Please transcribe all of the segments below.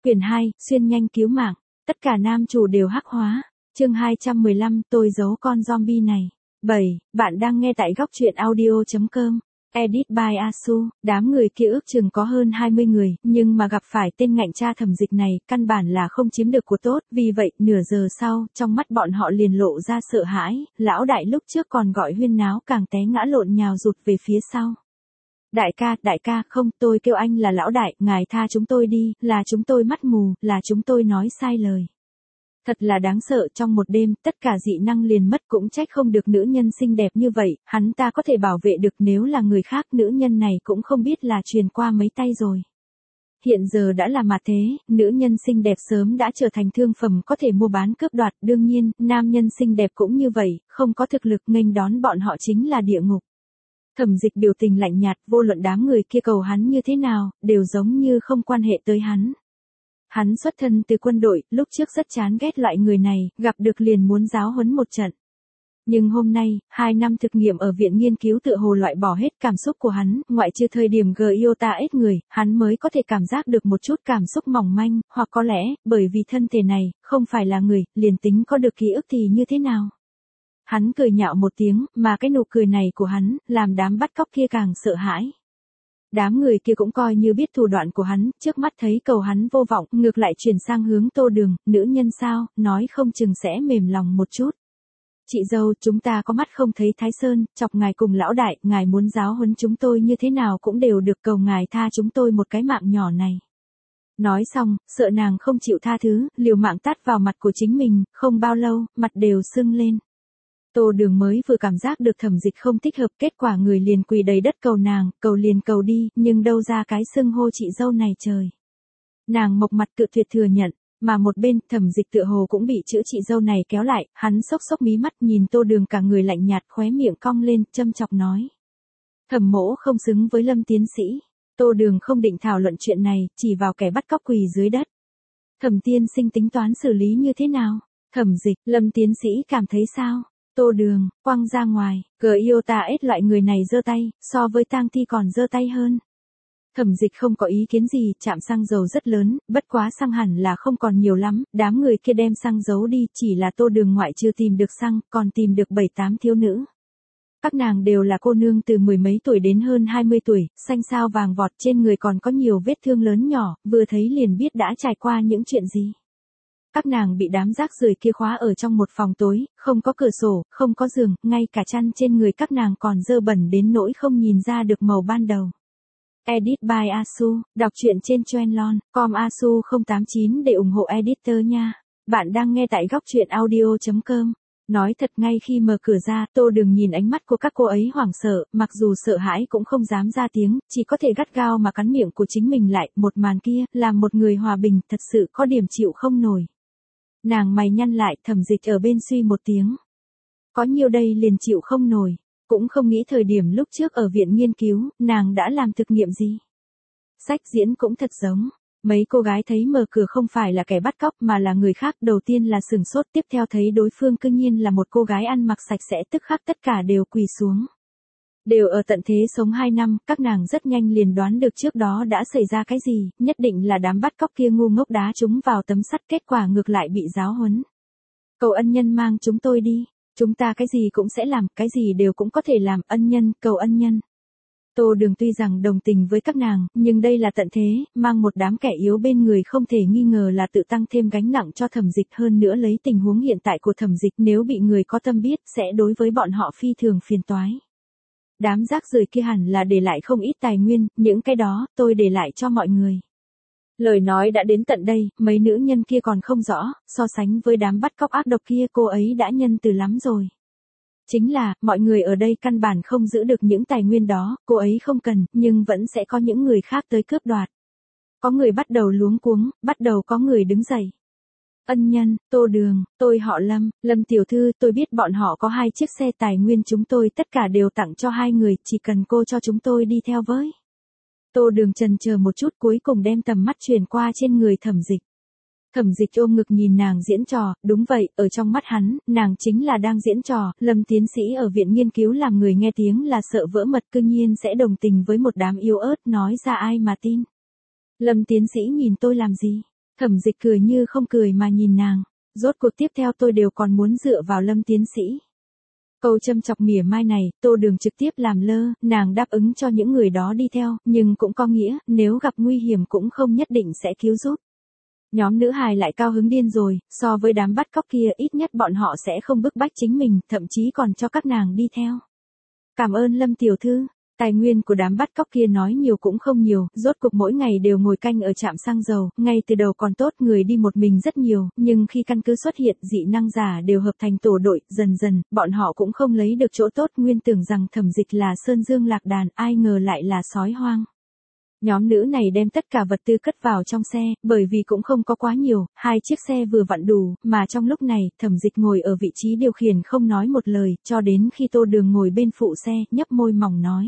Quyển 2, xuyên nhanh cứu mạng. Tất cả nam chủ đều hắc hóa. Chương 215, tôi giấu con zombie này. 7. Bạn đang nghe tại góc truyện audio.com. Edit by Asu. Đám người kia ước chừng có hơn 20 người, nhưng mà gặp phải tên ngạnh cha Thẩm Dịch này, căn bản là không chiếm được của tốt, vì vậy, nửa giờ sau, trong mắt bọn họ liền lộ ra sợ hãi, lão đại lúc trước còn gọi huyên náo càng té ngã lộn nhào rụt về phía sau. Đại ca, không, tôi kêu anh là lão đại, ngài tha chúng tôi đi, là chúng tôi mắt mù, là chúng tôi nói sai lời. Thật là đáng sợ, trong một đêm, tất cả dị năng liền mất, cũng trách không được nữ nhân xinh đẹp như vậy, hắn ta có thể bảo vệ được, nếu là người khác, nữ nhân này cũng không biết là truyền qua mấy tay rồi. Hiện giờ đã là mặt thế, nữ nhân xinh đẹp sớm đã trở thành thương phẩm có thể mua bán cướp đoạt, đương nhiên, nam nhân xinh đẹp cũng như vậy, không có thực lực nghênh đón bọn họ chính là địa ngục. Thẩm Dịch biểu tình lạnh nhạt, vô luận đám người kia cầu hắn như thế nào, đều giống như không quan hệ tới hắn. Hắn xuất thân từ quân đội, lúc trước rất chán ghét loại người này, gặp được liền muốn giáo huấn một trận. Nhưng hôm nay, 2 năm thực nghiệm ở viện nghiên cứu tựa hồ loại bỏ hết cảm xúc của hắn, ngoại trừ thời điểm iota ít người, hắn mới có thể cảm giác được một chút cảm xúc mỏng manh, hoặc có lẽ, bởi vì thân thể này, không phải là người, liền tính có được ký ức thì như thế nào. Hắn cười nhạo một tiếng, mà cái nụ cười này của hắn, làm đám bắt cóc kia càng sợ hãi. Đám người kia cũng coi như biết thủ đoạn của hắn, trước mắt thấy cầu hắn vô vọng, ngược lại chuyển sang hướng Tô Đường, nữ nhân sao, nói không chừng sẽ mềm lòng một chút. Chị dâu, chúng ta có mắt không thấy Thái Sơn, chọc ngài cùng lão đại, ngài muốn giáo huấn chúng tôi như thế nào cũng đều được, cầu ngài tha chúng tôi một cái mạng nhỏ này. Nói xong, sợ nàng không chịu tha thứ, liều mạng tát vào mặt của chính mình, không bao lâu, mặt đều sưng lên. Tô Đường mới vừa cảm giác được Thẩm Dịch không thích hợp, kết quả người liền quỳ đầy đất cầu nàng, cầu liền cầu đi, nhưng đâu ra cái xưng hô chị dâu này trời. Nàng mộc mặt cự tuyệt thừa nhận, mà một bên Thẩm Dịch tựa hồ cũng bị chữ chị dâu này kéo lại, hắn sốc sốc mí mắt nhìn Tô Đường cả người lạnh nhạt, khóe miệng cong lên, châm chọc nói. Thẩm mỗ không xứng với Lâm tiến sĩ. Tô Đường không định thảo luận chuyện này, chỉ vào kẻ bắt cóc quỳ dưới đất. Thẩm tiên sinh tính toán xử lý như thế nào? Thẩm Dịch, Lâm tiến sĩ cảm thấy sao? Tô Đường, quăng ra ngoài, iota ít loại người này giơ tay, so với tang thi còn giơ tay hơn. Thẩm Dịch không có ý kiến gì, trạm xăng dầu rất lớn, bất quá xăng hẳn là không còn nhiều lắm, đám người kia đem xăng giấu đi, chỉ là Tô Đường ngoại chưa tìm được xăng, còn tìm được 7-8 thiếu nữ. Các nàng đều là cô nương từ mười mấy tuổi đến hơn 20 tuổi, xanh xao vàng vọt, trên người còn có nhiều vết thương lớn nhỏ, vừa thấy liền biết đã trải qua những chuyện gì. Các nàng bị đám rác rưởi kia khóa ở trong một phòng tối, không có cửa sổ, không có giường, ngay cả chăn trên người các nàng còn dơ bẩn đến nỗi không nhìn ra được màu ban đầu. Edit by Asu, đọc truyện trên Trendlon.com Asu 089 để ủng hộ editor nha. Bạn đang nghe tại góc truyện audio.com. Nói thật, ngay khi mở cửa ra, Tô Đường nhìn ánh mắt của các cô ấy hoảng sợ, mặc dù sợ hãi cũng không dám ra tiếng, chỉ có thể gắt gao mà cắn miệng của chính mình lại, một màn kia, làm một người hòa bình, thật sự có điểm chịu không nổi. Nàng mày nhăn lại, Thẩm Dịch ở bên suy một tiếng. Có nhiều đây liền chịu không nổi, cũng không nghĩ thời điểm lúc trước ở viện nghiên cứu, nàng đã làm thực nghiệm gì. Sách diễn cũng thật giống, mấy cô gái thấy mở cửa không phải là kẻ bắt cóc mà là người khác, đầu tiên là sửng sốt, tiếp theo thấy đối phương cư nhiên là một cô gái ăn mặc sạch sẽ, tức khắc tất cả đều quỳ xuống. Đều ở tận thế sống 2 năm, các nàng rất nhanh liền đoán được trước đó đã xảy ra cái gì, nhất định là đám bắt cóc kia ngu ngốc đá chúng vào tấm sắt, kết quả ngược lại bị giáo huấn. Cầu ân nhân mang chúng tôi đi, chúng ta cái gì cũng sẽ làm, cái gì đều cũng có thể làm, ân nhân, cầu ân nhân. Tô Đường tuy rằng đồng tình với các nàng, nhưng đây là tận thế, mang một đám kẻ yếu bên người không thể nghi ngờ là tự tăng thêm gánh nặng cho Thẩm Dịch, hơn nữa lấy tình huống hiện tại của Thẩm Dịch, nếu bị người có tâm biết, sẽ đối với bọn họ phi thường phiền toái. Đám rác rưởi kia hẳn là để lại không ít tài nguyên, những cái đó, tôi để lại cho mọi người. Lời nói đã đến tận đây, mấy nữ nhân kia còn không rõ, so sánh với đám bắt cóc ác độc kia cô ấy đã nhân từ lắm rồi. Chính là, mọi người ở đây căn bản không giữ được những tài nguyên đó, cô ấy không cần, nhưng vẫn sẽ có những người khác tới cướp đoạt. Có người bắt đầu luống cuống, bắt đầu có người đứng dậy. Ân nhân, Tô Đường, tôi họ Lâm, Lâm tiểu thư, tôi biết bọn họ có 2 chiếc xe tài nguyên, chúng tôi tất cả đều tặng cho 2 người, chỉ cần cô cho chúng tôi đi theo với. Tô Đường chần chờ một chút, cuối cùng đem tầm mắt chuyển qua trên người Thẩm Dịch. Thẩm Dịch ôm ngực nhìn nàng diễn trò, đúng vậy, ở trong mắt hắn, nàng chính là đang diễn trò, Lâm tiến sĩ ở viện nghiên cứu làm người nghe tiếng là sợ vỡ mật, cư nhiên sẽ đồng tình với một đám yếu ớt, nói ra ai mà tin. Lâm tiến sĩ nhìn tôi làm gì? Thẩm Dịch cười như không cười mà nhìn nàng. Rốt cuộc tiếp theo tôi đều còn muốn dựa vào Lâm tiến sĩ. Câu châm chọc mỉa mai này, Tô Đường trực tiếp làm lơ, nàng đáp ứng cho những người đó đi theo, nhưng cũng có nghĩa, nếu gặp nguy hiểm cũng không nhất định sẽ cứu giúp. Nhóm nữ hài lại cao hứng điên rồi, so với đám bắt cóc kia ít nhất bọn họ sẽ không bức bách chính mình, thậm chí còn cho các nàng đi theo. Cảm ơn Lâm tiểu thư. Tài nguyên của đám bắt cóc kia nói nhiều cũng không nhiều, rốt cuộc mỗi ngày đều ngồi canh ở trạm xăng dầu, ngay từ đầu còn tốt, người đi một mình rất nhiều, nhưng khi căn cứ xuất hiện dị năng giả đều hợp thành tổ đội, dần dần, bọn họ cũng không lấy được chỗ tốt, nguyên tưởng rằng Thẩm Dịch là sơn dương lạc đàn, ai ngờ lại là sói hoang. Nhóm nữ này đem tất cả vật tư cất vào trong xe, bởi vì cũng không có quá nhiều, 2 chiếc xe vừa vặn đủ, mà trong lúc này, Thẩm Dịch ngồi ở vị trí điều khiển không nói một lời, cho đến khi Tô Đường ngồi bên phụ xe, nhấp môi mỏng nói.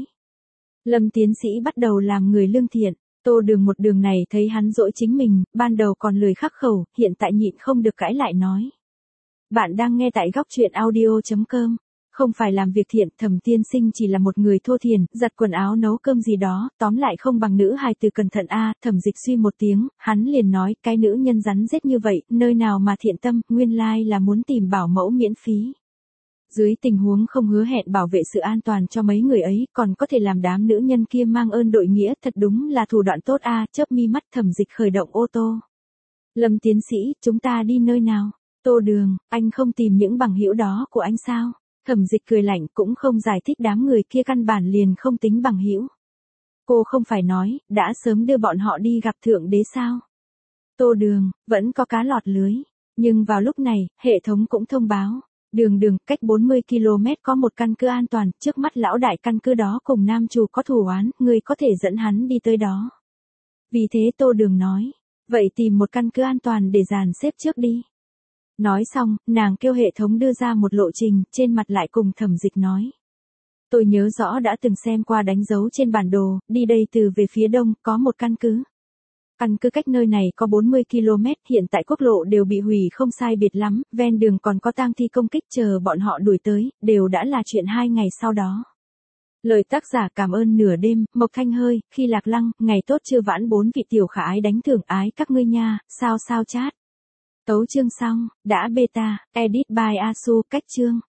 Lâm tiến sĩ bắt đầu làm người lương thiện, Tô Đường một đường này thấy hắn dỗi chính mình, ban đầu còn lười khắc khẩu, hiện tại nhịn không được cãi lại nói. Bạn đang nghe tại góc truyện audio.com. Không phải làm việc thiện, Thẩm tiên sinh chỉ là một người thô thiển, giặt quần áo nấu cơm gì đó, tóm lại không bằng nữ hài từ cẩn thận a. Thẩm Dịch suy một tiếng, hắn liền nói, cái nữ nhân rắn rết như vậy, nơi nào mà thiện tâm, nguyên lai là muốn tìm bảo mẫu miễn phí. Dưới tình huống không hứa hẹn bảo vệ sự an toàn cho mấy người ấy, còn có thể làm đám nữ nhân kia mang ơn đội nghĩa, thật đúng là thủ đoạn tốt a. Chớp mi mắt, Thẩm Dịch khởi động ô tô. Lâm tiến sĩ, chúng ta đi nơi nào? Tô Đường, anh không tìm những bằng hữu đó của anh sao? Thẩm Dịch cười lạnh, cũng không giải thích đám người kia căn bản liền không tính bằng hữu. Cô không phải nói, đã sớm đưa bọn họ đi gặp thượng đế sao? Tô Đường, vẫn có cá lọt lưới. Nhưng vào lúc này, hệ thống cũng thông báo. Đường, cách 40 km có một căn cứ an toàn, trước mắt lão đại căn cứ đó cùng nam chủ có thù oán, người có thể dẫn hắn đi tới đó. Vì thế Tô Đường nói, vậy tìm một căn cứ an toàn để dàn xếp trước đi. Nói xong, nàng kêu hệ thống đưa ra một lộ trình, trên mặt lại cùng Thẩm Dịch nói. Tôi nhớ rõ đã từng xem qua đánh dấu trên bản đồ, đi đây từ về phía đông, có một căn cứ. Căn cứ cách nơi này có 40 km, hiện tại quốc lộ đều bị hủy không sai biệt lắm, ven đường còn có tang thi công kích chờ bọn họ đuổi tới, đều đã là chuyện 2 ngày sau đó. Lời tác giả cảm ơn nửa đêm, Mộc Thanh Hơi, khi Lạc Lăng, ngày tốt chưa vãn 4 vị tiểu khả ái đánh thưởng ái các ngươi nha, sao chat. Tấu chương xong, đã beta, edit by Asu, cách chương.